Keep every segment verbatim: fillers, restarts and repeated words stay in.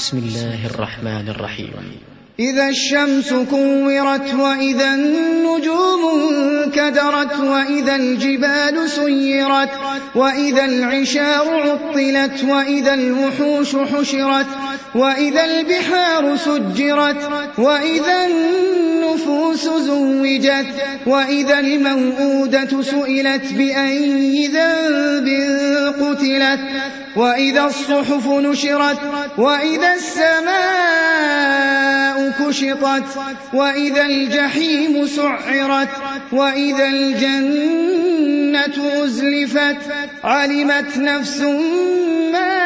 بسم الله الرحمن الرحيم. إذا الشمس كورت وإذا النجوم انكدرت وإذا الجبال سيرت وإذا العشار عطلت وإذا الوحوش حشرت وإذا البحار سجرت وإذا النفوس زوجت وإذا الموءودة سئلت بأي ذنب قتلت وإذا الصحف نشرت وإذا السماء كشطت وإذا الجحيم سعرت وإذا الجنة أزلفت علمت نفس ما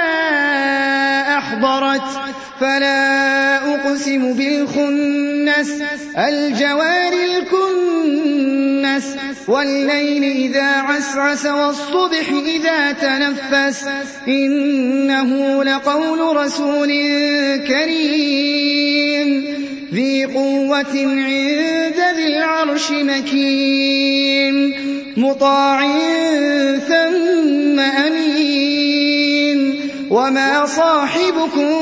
أحضرت فلا أقسم بالخنس الجوار الكنس والليل إذا عسعس والصبح إذا تنفس إنه لقول رسول كريم ذي قوة عند ذي العرش مكين مطاع ثم أمين وما صاحبكم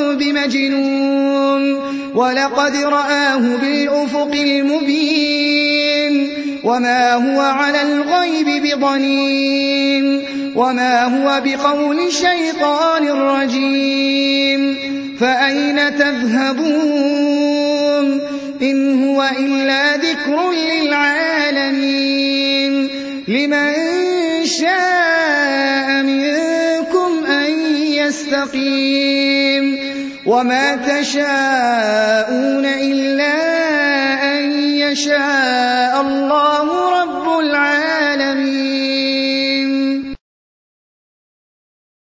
بمجنون ولقد رآه بالأفق المبين وما هو على الغيب بضنين وما هو بقول شيطان رجيم فأين تذهبون إن هو إلا ذكر للعالمين لمن شاء منكم أن يستقيم وما تشاءون إلا أن يشاء الله رب العالمين.